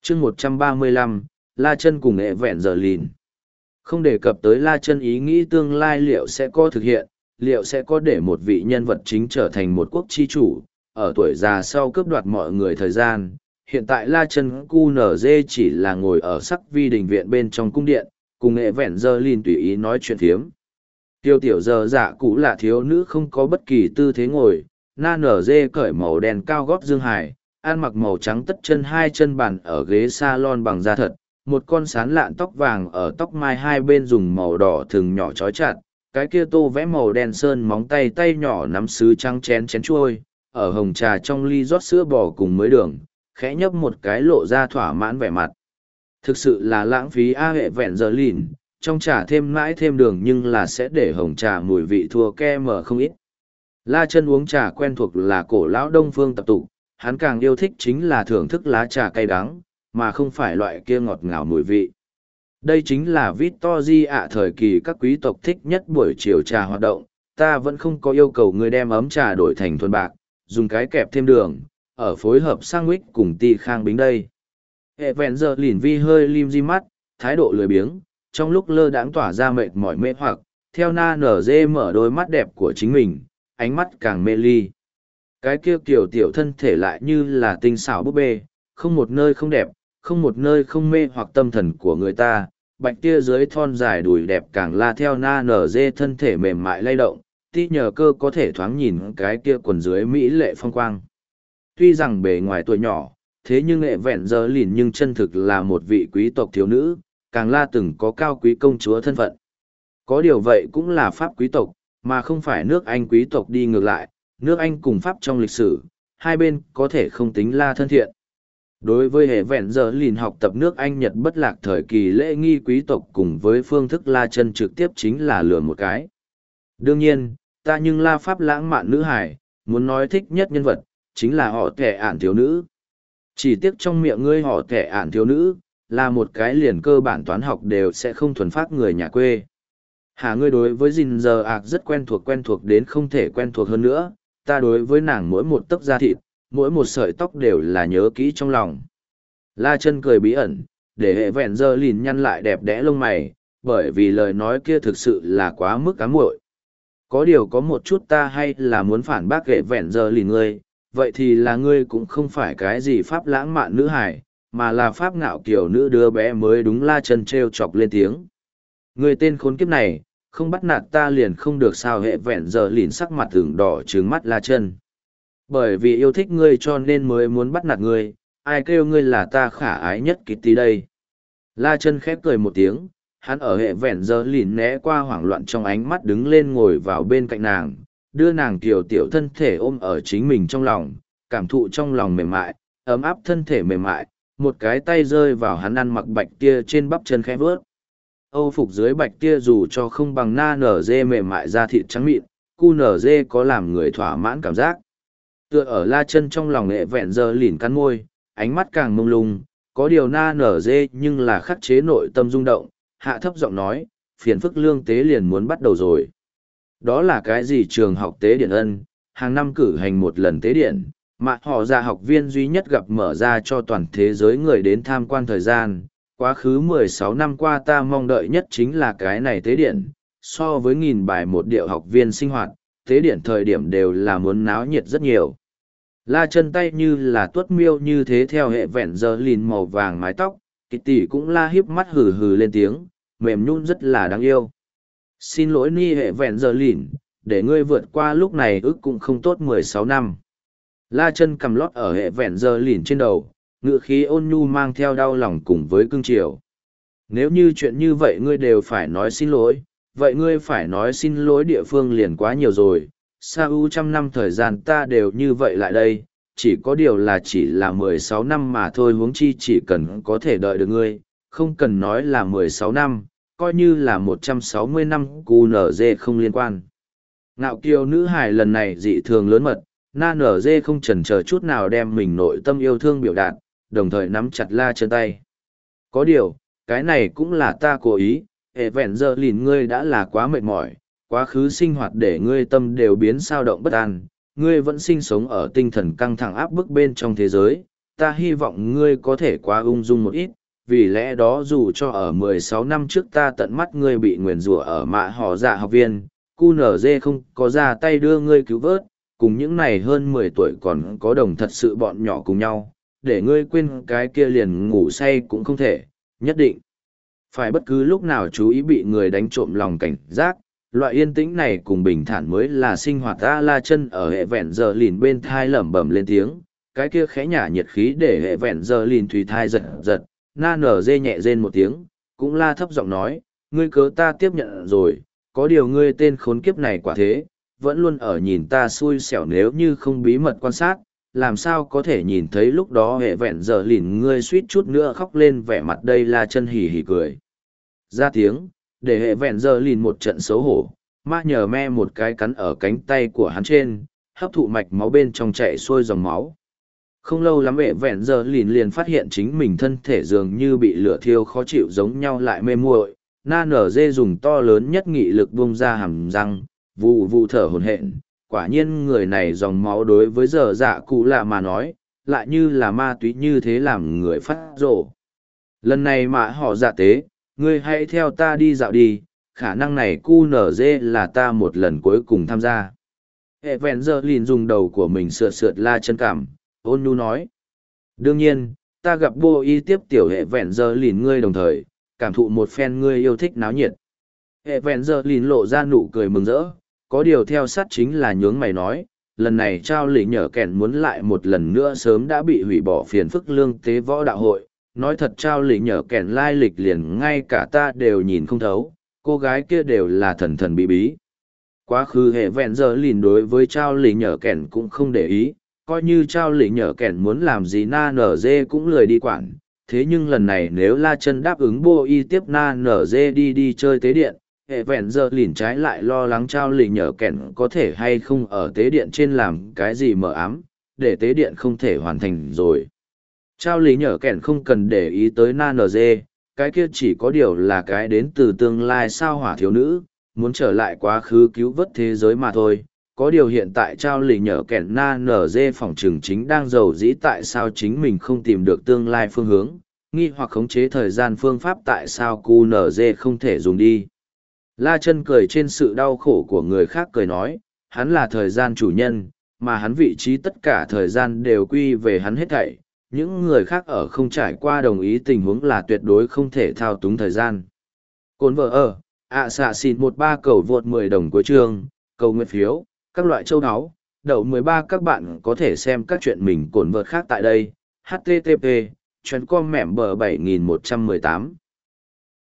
chương 135, La Chân cùng ệ vẹn giờ lìn. Không đề cập tới La Chân ý nghĩ tương lai liệu sẽ có thực hiện, liệu sẽ có để một vị nhân vật chính trở thành một quốc chi chủ, ở tuổi già sau cướp đoạt mọi người thời gian. Hiện tại La Chân QNZ chỉ là ngồi ở sắc vi đình viện bên trong cung điện, cùng ệ vẹn giờ lìn tùy ý nói chuyện thiếm. Tiêu tiểu giờ dạ cũ là thiếu nữ không có bất kỳ tư thế ngồi, na nở dê cởi màu đen cao gót dương hải, ăn mặc màu trắng tất chân hai chân bàn ở ghế salon bằng da thật, một con sán lạn tóc vàng ở tóc mai hai bên dùng màu đỏ thừng nhỏ trói chặt, cái kia tô vẽ màu đen sơn móng tay tay nhỏ nắm sứ trắng chén chén chuôi, ở hồng trà trong ly rót sữa bò cùng mới đường, khẽ nhấp một cái lộ ra thỏa mãn vẻ mặt. Thực sự là lãng phí hệ vẹn giờ lìn, trong trà thêm mãi thêm đường nhưng là sẽ để hồng trà mùi vị thua ke mờ không ít. La Chân uống trà quen thuộc là cổ lão Đông phương tập tục, hắn càng yêu thích chính là thưởng thức lá trà cay đắng, mà không phải loại kia ngọt ngào mùi vị. Đây chính là Victory thời kỳ các quý tộc thích nhất buổi chiều trà hoạt động, ta vẫn không có yêu cầu người đem ấm trà đổi thành thuần bạc, dùng cái kẹp thêm đường, ở phối hợp sandwich cùng ti khang bính đây. Hệ vẹn giờ lìn vi hơi lim di mắt, thái độ lười biếng, trong lúc lơ đãng tỏa ra mệt mỏi mê hoặc, theo na nở dê mở đôi mắt đẹp của chính mình, ánh mắt càng mê ly. Cái kia kiểu tiểu thân thể lại như là tinh xảo búp bê, không một nơi không đẹp, không một nơi không mê hoặc tâm thần của người ta. Bạch tia dưới thon dài đùi đẹp càng la theo na nở dê thân thể mềm mại lay động, ti nhờ cơ có thể thoáng nhìn cái kia quần dưới mỹ lệ phong quang. Tuy rằng bề ngoài tuổi nhỏ, thế nhưng nghệ vẹn giờ lìn nhưng chân thực là một vị quý tộc thiếu nữ, càng la từng có cao quý công chúa thân phận. Có điều vậy cũng là Pháp quý tộc, mà không phải nước Anh quý tộc đi ngược lại, nước Anh cùng Pháp trong lịch sử, hai bên có thể không tính la thân thiện. Đối với hệ vẹn giờ lìn học tập nước Anh Nhật bất lạc thời kỳ lễ nghi quý tộc cùng với phương thức La Chân trực tiếp chính là lừa một cái. Đương nhiên, ta nhưng la Pháp lãng mạn nữ hải, muốn nói thích nhất nhân vật, chính là họ kẻ ản thiếu nữ. Chỉ tiếc trong miệng ngươi họ kẻ ản thiếu nữ, là một cái liền cơ bản toán học đều sẽ không thuần phát người nhà quê. Hả, ngươi đối với Jin giờ rất quen thuộc đến không thể quen thuộc hơn nữa, ta đối với nàng mỗi một tấc da thịt, mỗi một sợi tóc đều là nhớ kỹ trong lòng. La Chân cười bí ẩn, để hệ vẹn giờ lìn nhăn lại đẹp đẽ lông mày, bởi vì lời nói kia thực sự là quá mức ám muội. Có điều có một chút ta hay là muốn phản bác hệ vẹn giờ lìn ngươi, vậy thì là ngươi cũng không phải cái gì Pháp lãng mạn nữ hải, mà là Pháp ngạo kiểu nữ đứa bé mới đúng. La Chân trêu chọc lên tiếng. Ngươi tên khốn kiếp này, không bắt nạt ta liền không được sao? Hệ vẹn giờ lìn sắc mặt ửng đỏ trừng mắt La Chân. Bởi vì yêu thích ngươi cho nên mới muốn bắt nạt ngươi, ai kêu ngươi là ta khả ái nhất Kitty đây. La Chân khép cười một tiếng, hắn ở hệ vẹn giờ lìn né qua hoảng loạn trong ánh mắt đứng lên ngồi vào bên cạnh nàng, đưa nàng tiểu tiểu thân thể ôm ở chính mình trong lòng, cảm thụ trong lòng mềm mại, ấm áp thân thể mềm mại, một cái tay rơi vào hắn ăn mặc bạch tia trên bắp chân khẽ vớt. Âu phục dưới bạch tia dù cho không bằng na nở dê mềm mại da thịt trắng mịn, cu nở dê có làm người thỏa mãn cảm giác. Tựa ở La Chân trong lòng hệ vẹn giờ lìn cắn môi, ánh mắt càng mông lung, có điều na nở dê nhưng là khắc chế nội tâm rung động, hạ thấp giọng nói, phiền phức lương tế liền muốn bắt đầu rồi. Đó là cái gì? Trường học tế điện ân, hàng năm cử hành một lần tế điện, mà họ ra học viên duy nhất gặp mở ra cho toàn thế giới người đến tham quan thời gian. Quá khứ 16 năm qua ta mong đợi nhất chính là cái này tế điện, so với nghìn bài một điệu học viên sinh hoạt, tế điện thời điểm đều là muốn náo nhiệt rất nhiều. La Chân tay như là tuốt miêu như thế theo hệ vẹn giờ lìn màu vàng mái tóc, Kitty cũng la hiếp mắt hừ hừ lên tiếng, mềm nhún rất là đáng yêu. Xin lỗi ni hệ vẹn giờ lìn, để ngươi vượt qua lúc này ước cũng không tốt 16 năm. La Chân cầm lót ở hệ vẹn giờ lìn trên đầu, ngữ khí ôn nhu mang theo đau lòng cùng với cương triều. Nếu như chuyện như vậy ngươi đều phải nói xin lỗi, vậy ngươi phải nói xin lỗi địa phương liền quá nhiều rồi. Sau trăm năm thời gian ta đều như vậy lại đây, chỉ có điều là chỉ là 16 năm mà thôi, huống chi chỉ cần có thể đợi được ngươi, không cần nói là 16 năm, coi như là 160 năm QNZ không liên quan. Ngạo kiều nữ hài lần này dị thường lớn mật, na nở dê không chần chờ chút nào đem mình nội tâm yêu thương biểu đạt, đồng thời nắm chặt La Chân tay. Có điều, cái này cũng là ta cố ý, hệ vẹn giờ lìn ngươi đã là quá mệt mỏi, quá khứ sinh hoạt để ngươi tâm đều biến sao động bất an, ngươi vẫn sinh sống ở tinh thần căng thẳng áp bức bên trong thế giới, ta hy vọng ngươi có thể quá ung dung một ít, vì lẽ đó dù cho ở 16 năm trước ta tận mắt ngươi bị nguyền rủa ở mạ họ dạ học viên, QNZ không có ra tay đưa ngươi cứu vớt, cùng những này hơn 10 tuổi còn có đồng thật sự bọn nhỏ cùng nhau, để ngươi quên cái kia liền ngủ say cũng không thể, nhất định. Phải bất cứ lúc nào chú ý bị người đánh trộm lòng cảnh giác, loại yên tĩnh này cùng bình thản mới là sinh hoạt. A La Chân ở hệ vẹn giờ lìn bên thai lẩm bẩm lên tiếng, cái kia khẽ nhả nhiệt khí để hệ vẹn giờ lìn thủy thai giật giật, na nở dê nhẹ rên một tiếng, cũng la thấp giọng nói, ngươi cớ ta tiếp nhận rồi, có điều ngươi tên khốn kiếp này quả thế, vẫn luôn ở nhìn ta xui xẻo, nếu như không bí mật quan sát, làm sao có thể nhìn thấy lúc đó hệ vẹn giờ lìn ngươi suýt chút nữa khóc lên, vẻ mặt đây La Chân hì hì cười ra tiếng, để hệ vẹn giờ lìn một trận xấu hổ, ma nhờ me một cái cắn ở cánh tay của hắn trên, hấp thụ mạch máu bên trong chạy xuôi dòng máu. Không lâu lắm hệ vẹn giờ lìn liền phát hiện chính mình thân thể dường như bị lửa thiêu khó chịu giống nhau lại mê muội. Na nở dê dùng to lớn nhất nghị lực bung ra hàm răng, vụ vụ thở hổn hển. Quả nhiên người này dòng máu đối với giờ dạ cụ lạ mà nói, lại như là ma túy như thế làm người phát rồ. Lần này mà họ dạ tế, ngươi hãy theo ta đi dạo đi, khả năng này QNZ là ta một lần cuối cùng tham gia. Hệ vẹn giờ lìn dùng đầu của mình sượt sượt La Chân cảm, ôn nhu nói. Đương nhiên, ta gặp Bô Y tiếp tiểu hệ vẹn giờ lìn ngươi đồng thời, cảm thụ một phen ngươi yêu thích náo nhiệt. Hệ vẹn giờ lìn lộ ra nụ cười mừng rỡ, có điều theo sát chính là nhướng mày nói, lần này trao lì nhở kèn muốn lại một lần nữa sớm đã bị hủy bỏ phiền phức lương tế võ đạo hội. Nói thật trao lì nhở kèn lai lịch liền ngay cả ta đều nhìn không thấu, cô gái kia đều là thần thần bí bí. Quá khứ hệ vẹn giờ lìn đối với trao lì nhở kèn cũng không để ý, coi như trao lì nhở kèn muốn làm gì na nở dê cũng lười đi quản. Thế nhưng lần này nếu La Chân đáp ứng Bô Y tiếp na nở dê đi chơi tế điện, hệ vẹn giờ lìn trái lại lo lắng trao lì nhở kèn có thể hay không ở tế điện trên làm cái gì mờ ám, để tế điện không thể hoàn thành rồi. Trao lý nhở kẻn không cần để ý tới na nờ dê, cái kia chỉ có điều là cái đến từ tương lai sao hỏa thiếu nữ, muốn trở lại quá khứ cứu vớt thế giới mà thôi. Có điều hiện tại trao lý nhở kẻn na nờ dê phỏng trừng chính đang giàu dĩ tại sao chính mình không tìm được tương lai phương hướng, nghi hoặc khống chế thời gian phương pháp tại sao cu nờ dê không thể dùng đi. La Chân cười trên sự đau khổ của người khác cười nói, hắn là thời gian chủ nhân, mà hắn vị trí tất cả thời gian đều quy về hắn hết thảy. Những người khác ở không trải qua đồng ý tình huống là tuyệt đối không thể thao túng thời gian. Cồn vợ ở, xạ xịn 13 cầu vượt 10 đồng của chương, cầu nguyện phiếu, các loại châu áo, đậu 13 các bạn có thể xem các chuyện mình cồn vợt khác tại đây. HTTP, chuyến com mẻm bờ 7118.